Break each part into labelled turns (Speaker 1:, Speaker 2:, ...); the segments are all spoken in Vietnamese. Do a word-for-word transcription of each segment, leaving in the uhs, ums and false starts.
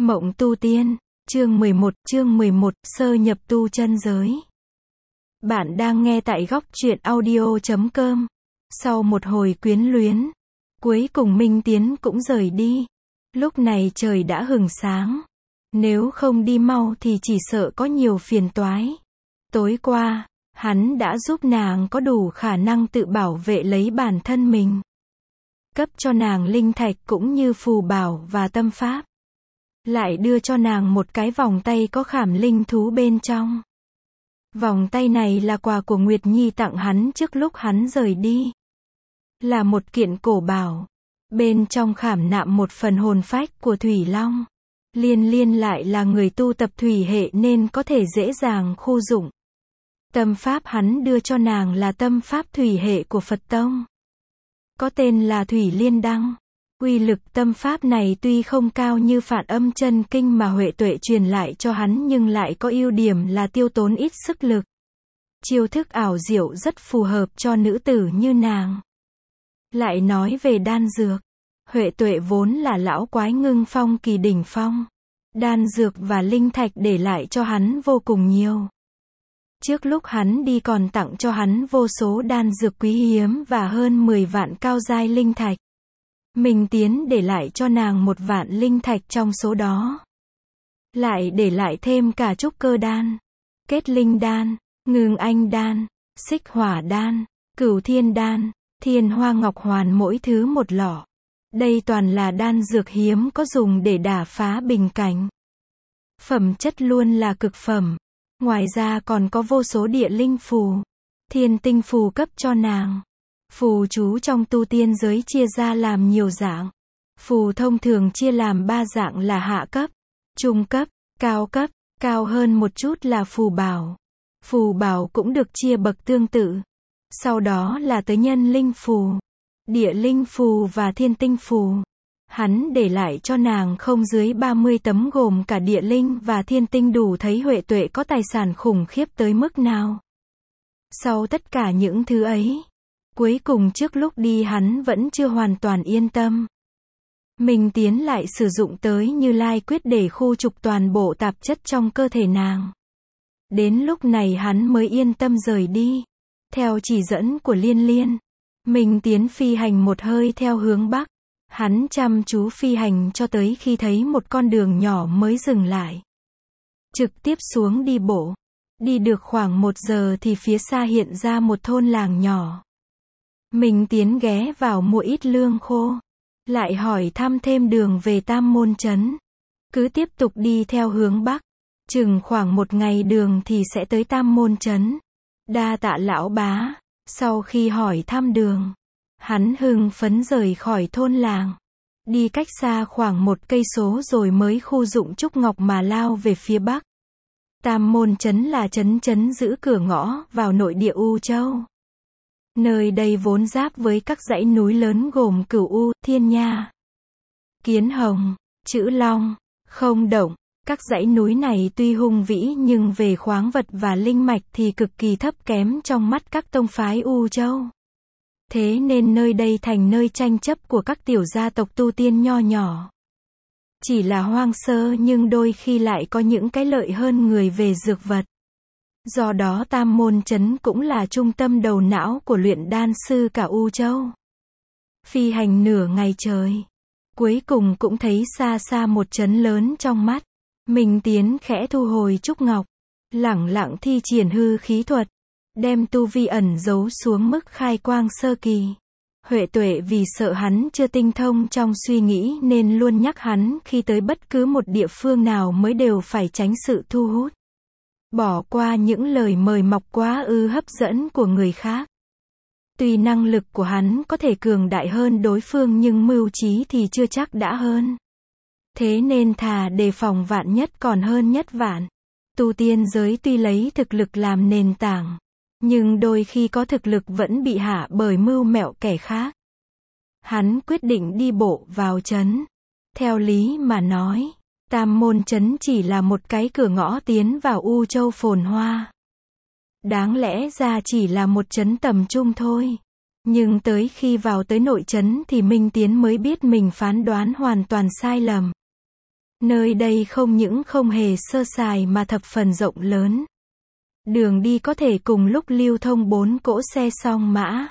Speaker 1: Mộng tu tiên, chương mười một, chương mười một, sơ nhập tu chân giới. Bạn đang nghe tại góc truyện audio chấm com. Sau một hồi quyến luyến, cuối cùng Minh Tiến cũng rời đi. Lúc này trời đã hừng sáng. Nếu không đi mau thì chỉ sợ có nhiều phiền toái. Tối qua, hắn đã giúp nàng có đủ khả năng tự bảo vệ lấy bản thân mình. Cấp cho nàng linh thạch cũng như phù bảo và tâm pháp. Lại đưa cho nàng một cái vòng tay có khảm linh thú bên trong. Vòng tay này là quà của Nguyệt Nhi tặng hắn trước lúc hắn rời đi. Là một kiện cổ bảo. Bên trong khảm nạm một phần hồn phách của Thủy Long. Liên Liên lại là người tu tập thủy hệ nên có thể dễ dàng khu dụng. Tâm pháp hắn đưa cho nàng là tâm pháp thủy hệ của Phật Tông. Có tên là Thủy Liên Đăng. Uy lực tâm pháp này tuy không cao như Phản Âm Chân Kinh mà Huệ Tuệ truyền lại cho hắn nhưng lại có ưu điểm là tiêu tốn ít sức lực. Chiêu thức ảo diệu rất phù hợp cho nữ tử như nàng. Lại nói về đan dược. Huệ Tuệ vốn là lão quái ngưng phong kỳ đỉnh phong. Đan dược và linh thạch để lại cho hắn vô cùng nhiều. Trước lúc hắn đi còn tặng cho hắn vô số đan dược quý hiếm và hơn mười vạn cao giai linh thạch. Minh Tiến để lại cho nàng một vạn linh thạch trong số đó. Lại để lại thêm cả trúc cơ đan, kết linh đan, ngưng anh đan, xích hỏa đan, cửu thiên đan, thiên hoa ngọc hoàn mỗi thứ một lọ. Đây toàn là đan dược hiếm có dùng để đả phá bình cảnh. Phẩm chất luôn là cực phẩm. Ngoài ra còn có vô số địa linh phù, thiên tinh phù cấp cho nàng. Phù chú trong tu tiên giới chia ra làm nhiều dạng. Phù thông thường chia làm ba dạng là hạ cấp, trung cấp, cao cấp. Cao hơn một chút là phù bảo. Phù bảo cũng được chia bậc tương tự. Sau đó là tới nhân linh phù, địa linh phù và thiên tinh phù. Hắn để lại cho nàng không dưới ba mươi tấm gồm cả địa linh và thiên tinh đủ thấy Huệ Tuệ có tài sản khủng khiếp tới mức nào. Sau tất cả những thứ ấy, cuối cùng trước lúc đi hắn vẫn chưa hoàn toàn yên tâm. Minh Tiến lại sử dụng tới Như Lai quyết để khu trục toàn bộ tạp chất trong cơ thể nàng. Đến lúc này hắn mới yên tâm rời đi. Theo chỉ dẫn của Liên Liên, Minh Tiến phi hành một hơi theo hướng Bắc. Hắn chăm chú phi hành cho tới khi thấy một con đường nhỏ mới dừng lại. Trực tiếp xuống đi bộ. Đi được khoảng một giờ thì phía xa hiện ra một thôn làng nhỏ. Minh Tiến ghé vào mua ít lương khô. Lại hỏi thăm thêm đường về Tam Môn Trấn. Cứ tiếp tục đi theo hướng Bắc. Chừng khoảng một ngày đường thì sẽ tới Tam Môn Trấn. Đa tạ lão bá. Sau khi hỏi thăm đường, hắn hưng phấn rời khỏi thôn làng. Đi cách xa khoảng một cây số rồi mới khu dụng trúc ngọc mà lao về phía Bắc. Tam Môn Trấn là trấn trấn giữ cửa ngõ vào nội địa U Châu. Nơi đây vốn giáp với các dãy núi lớn gồm Cửu U, Thiên Nha, Kiến Hồng, Chữ Long, Không Động. Các dãy núi này tuy hùng vĩ nhưng về khoáng vật và linh mạch thì cực kỳ thấp kém trong mắt các tông phái U Châu. Thế nên nơi đây thành nơi tranh chấp của các tiểu gia tộc tu tiên nho nhỏ. Chỉ là hoang sơ nhưng đôi khi lại có những cái lợi hơn người về dược vật. Do đó Tam Môn Trấn cũng là trung tâm đầu não của luyện đan sư cả U Châu. Phi hành nửa ngày trời, cuối cùng cũng thấy xa xa một trấn lớn trong mắt. Minh Tiến khẽ thu hồi trúc ngọc, lẳng lặng thi triển hư khí thuật, đem tu vi ẩn giấu xuống mức khai quang sơ kỳ. Huệ Tuệ vì sợ hắn chưa tinh thông trong suy nghĩ nên luôn nhắc hắn khi tới bất cứ một địa phương nào mới đều phải tránh sự thu hút. Bỏ qua những lời mời mọc quá ư hấp dẫn của người khác. Tuy năng lực của hắn có thể cường đại hơn đối phương nhưng mưu trí thì chưa chắc đã hơn. Thế nên thà đề phòng vạn nhất còn hơn nhất vạn. Tu tiên giới tuy lấy thực lực làm nền tảng, nhưng đôi khi có thực lực vẫn bị hạ bởi mưu mẹo kẻ khác. Hắn quyết định đi bộ vào trấn. Theo lý mà nói, Tam Môn Trấn chỉ là một cái cửa ngõ tiến vào U Châu phồn hoa. Đáng lẽ ra chỉ là một trấn tầm trung thôi. Nhưng tới khi vào tới nội trấn thì Minh Tiến mới biết mình phán đoán hoàn toàn sai lầm. Nơi đây không những không hề sơ sài mà thập phần rộng lớn. Đường đi có thể cùng lúc lưu thông bốn cỗ xe song mã.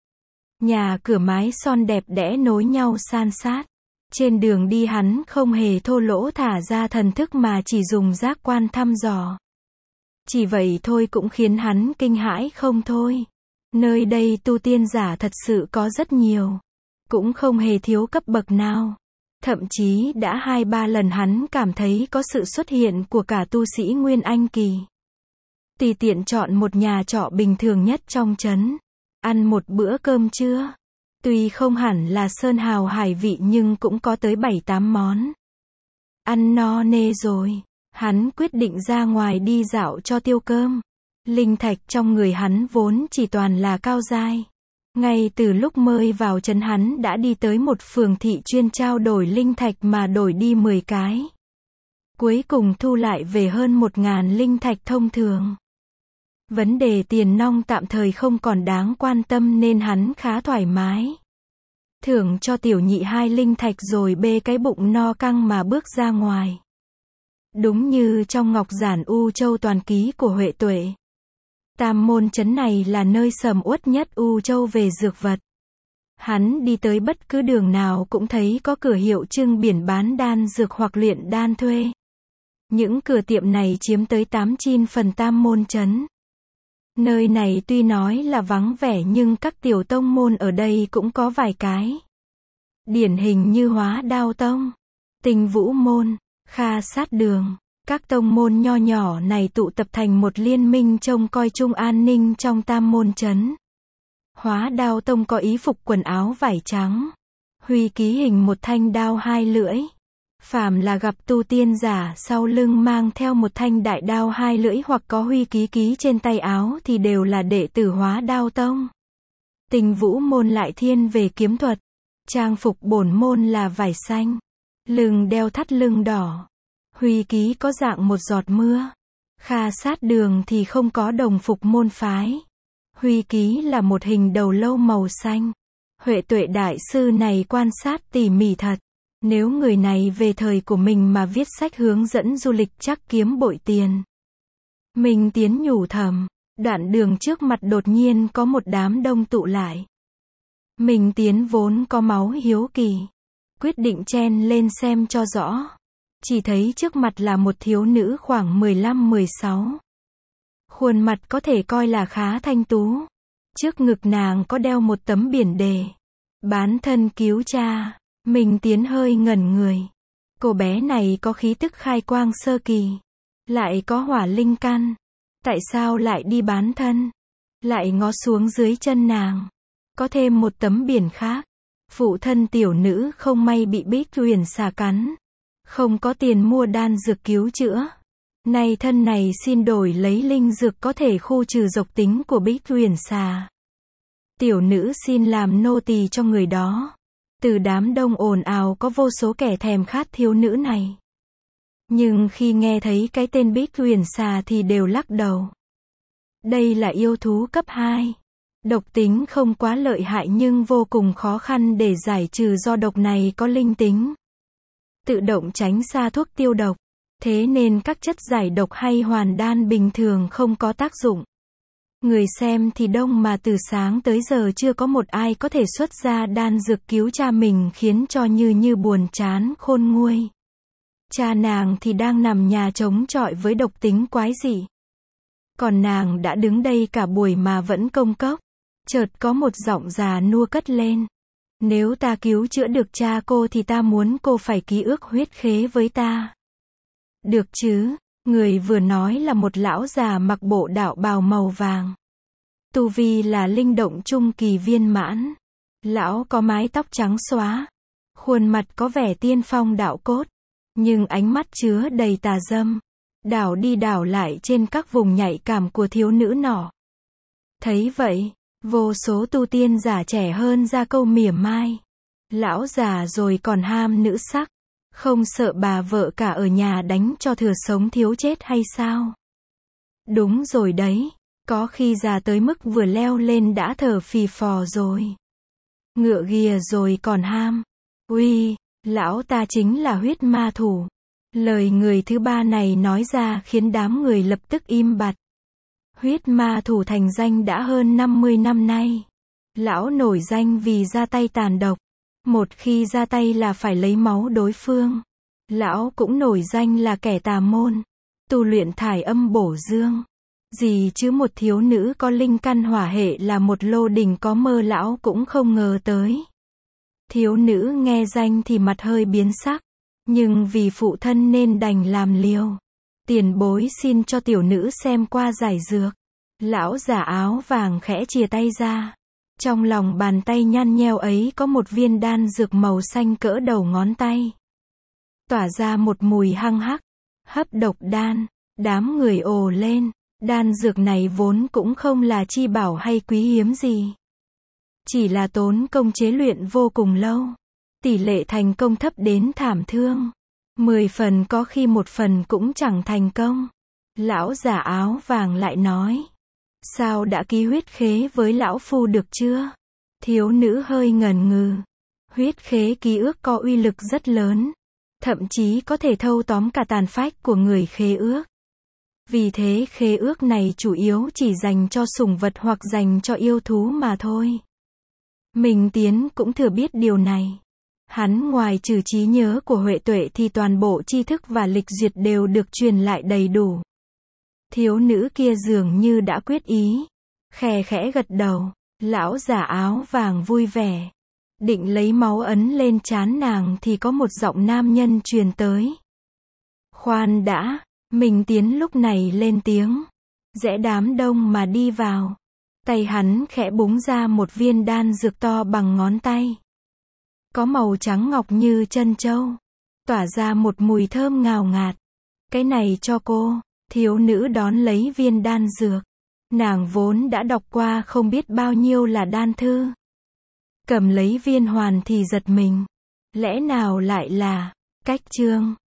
Speaker 1: Nhà cửa mái son đẹp đẽ nối nhau san sát. Trên đường đi hắn không hề thô lỗ thả ra thần thức mà chỉ dùng giác quan thăm dò. Chỉ vậy thôi cũng khiến hắn kinh hãi không thôi. Nơi đây tu tiên giả thật sự có rất nhiều. Cũng không hề thiếu cấp bậc nào. Thậm chí đã hai ba lần hắn cảm thấy có sự xuất hiện của cả tu sĩ Nguyên Anh kỳ. Tùy tiện chọn một nhà trọ bình thường nhất trong trấn. Ăn một bữa cơm trưa. Tuy không hẳn là sơn hào hải vị nhưng cũng có tới bảy tám món. Ăn no nê rồi. Hắn quyết định ra ngoài đi dạo cho tiêu cơm. Linh thạch trong người hắn vốn chỉ toàn là cao giai. Ngay từ lúc mới vào trấn hắn đã đi tới một phường thị chuyên trao đổi linh thạch mà đổi đi mười cái. Cuối cùng thu lại về hơn một ngàn linh thạch thông thường. Vấn đề tiền nong tạm thời không còn đáng quan tâm nên hắn khá thoải mái. Thưởng cho tiểu nhị hai linh thạch rồi bê cái bụng no căng mà bước ra ngoài. Đúng như trong Ngọc Giản U Châu Toàn Ký của Huệ Tuệ. Tam Môn trấn này là nơi sầm uất nhất U Châu về dược vật. Hắn đi tới bất cứ đường nào cũng thấy có cửa hiệu trưng biển bán đan dược hoặc luyện đan thuê. Những cửa tiệm này chiếm tới tám chín phần Tam Môn trấn. Nơi này tuy nói là vắng vẻ nhưng các tiểu tông môn ở đây cũng có vài cái. Điển hình như Hóa Đao Tông, Tinh Vũ Môn, Kha Sát Đường. Các tông môn nho nhỏ này tụ tập thành một liên minh trông coi chung an ninh trong Tam Môn trấn. Hóa Đao Tông có y phục quần áo vải trắng. Huy ký hình một thanh đao hai lưỡi. Phàm là gặp tu tiên giả sau lưng mang theo một thanh đại đao hai lưỡi hoặc có huy ký ký trên tay áo thì đều là đệ tử Hóa Đao Tông. Tinh Vũ Môn lại thiên về kiếm thuật. Trang phục bổn môn là vải xanh. Lưng đeo thắt lưng đỏ. Huy ký có dạng một giọt mưa. Kha Sát Đường thì không có đồng phục môn phái. Huy ký là một hình đầu lâu màu xanh. Huệ Tuệ đại sư này quan sát tỉ mỉ thật. Nếu người này về thời của mình mà viết sách hướng dẫn du lịch chắc kiếm bội tiền. Mình tiến nhủ thầm. Đoạn đường trước mặt đột nhiên có một đám đông tụ lại. Mình tiến vốn có máu hiếu kỳ. Quyết định chen lên xem cho rõ. Chỉ thấy trước mặt là một thiếu nữ khoảng mười lăm mười sáu. Khuôn mặt có thể coi là khá thanh tú. Trước ngực nàng có đeo một tấm biển đề. Bán thân cứu cha. Mình tiến hơi ngẩn người. Cô bé này có khí tức khai quang sơ kỳ. Lại có hỏa linh căn. Tại sao lại đi bán thân? Lại ngó xuống dưới chân nàng. Có thêm một tấm biển khác. Phụ thân tiểu nữ không may bị Bích Huyền xà cắn. Không có tiền mua đan dược cứu chữa. Nay thân này xin đổi lấy linh dược có thể khu trừ độc tính của Bích Huyền xà. Tiểu nữ xin làm nô tỳ cho người đó. Từ đám đông ồn ào có vô số kẻ thèm khát thiếu nữ này. Nhưng khi nghe thấy cái tên Bích Huyền xà thì đều lắc đầu. Đây là yêu thú cấp hai. Độc tính không quá lợi hại nhưng vô cùng khó khăn để giải trừ do độc này có linh tính. Tự động tránh xa thuốc tiêu độc. Thế nên các chất giải độc hay hoàn đan bình thường không có tác dụng. Người xem thì đông mà từ sáng tới giờ chưa có một ai có thể xuất ra đan dược cứu cha mình khiến cho Như Như buồn chán khôn nguôi. Cha nàng thì đang nằm nhà chống chọi với độc tính quái dị. Còn nàng đã đứng đây cả buổi mà vẫn công cốc. Chợt có một giọng già nua cất lên. Nếu ta cứu chữa được cha cô thì ta muốn cô phải ký ước huyết khế với ta. Được chứ? Người vừa nói là một lão già mặc bộ đạo bào màu vàng. Tu vi là linh động trung kỳ viên mãn. Lão có mái tóc trắng xóa. Khuôn mặt có vẻ tiên phong đạo cốt. Nhưng ánh mắt chứa đầy tà dâm. Đảo đi đảo lại trên các vùng nhạy cảm của thiếu nữ nọ. Thấy vậy, vô số tu tiên giả trẻ hơn ra câu mỉa mai. Lão già rồi còn ham nữ sắc. Không sợ bà vợ cả ở nhà đánh cho thừa sống thiếu chết hay sao? Đúng rồi đấy. Có khi già tới mức vừa leo lên đã thở phì phò rồi. Ngựa ghìa rồi còn ham. Uy, lão ta chính là huyết ma thủ. Lời người thứ ba này nói ra khiến đám người lập tức im bặt. Huyết ma thủ thành danh đã hơn năm mươi năm nay. Lão nổi danh vì ra tay tàn độc. Một khi ra tay là phải lấy máu đối phương. Lão cũng nổi danh là kẻ tà môn. Tu luyện thải âm bổ dương. Gì chứ một thiếu nữ có linh căn hỏa hệ là một lô đỉnh có mơ lão cũng không ngờ tới. Thiếu nữ nghe danh thì mặt hơi biến sắc. Nhưng vì phụ thân nên đành làm liều. Tiền bối xin cho tiểu nữ xem qua giải dược. Lão giả áo vàng khẽ chìa tay ra. Trong lòng bàn tay nhăn nheo ấy có một viên đan dược màu xanh cỡ đầu ngón tay. Tỏa ra một mùi hăng hắc. Hấp độc đan. Đám người ồ lên. Đan dược này vốn cũng không là chi bảo hay quý hiếm gì. Chỉ là tốn công chế luyện vô cùng lâu. Tỷ lệ thành công thấp đến thảm thương. Mười phần có khi một phần cũng chẳng thành công. Lão giả áo vàng lại nói. Sao đã ký huyết khế với lão phu được chưa? Thiếu nữ hơi ngần ngừ. Huyết khế ký ước có uy lực rất lớn. Thậm chí có thể thâu tóm cả tàn phách của người khế ước. Vì thế khế ước này chủ yếu chỉ dành cho sủng vật hoặc dành cho yêu thú mà thôi. Minh Tiến cũng thừa biết điều này. Hắn ngoài trừ trí nhớ của Huệ Tuệ thì toàn bộ tri thức và lịch duyệt đều được truyền lại đầy đủ. Thiếu nữ kia dường như đã quyết ý. Khè khẽ gật đầu. Lão giả áo vàng vui vẻ. Định lấy máu ấn lên trán nàng thì có một giọng nam nhân truyền tới. Khoan đã. Minh Tiến lúc này lên tiếng. Rẽ đám đông mà đi vào. Tay hắn khẽ búng ra một viên đan dược to bằng ngón tay. Có màu trắng ngọc như trân châu. Tỏa ra một mùi thơm ngào ngạt. Cái này cho cô. Thiếu nữ đón lấy viên đan dược. Nàng vốn đã đọc qua không biết bao nhiêu là đan thư. Cầm lấy viên hoàn thì giật mình. Lẽ nào lại là cách chương.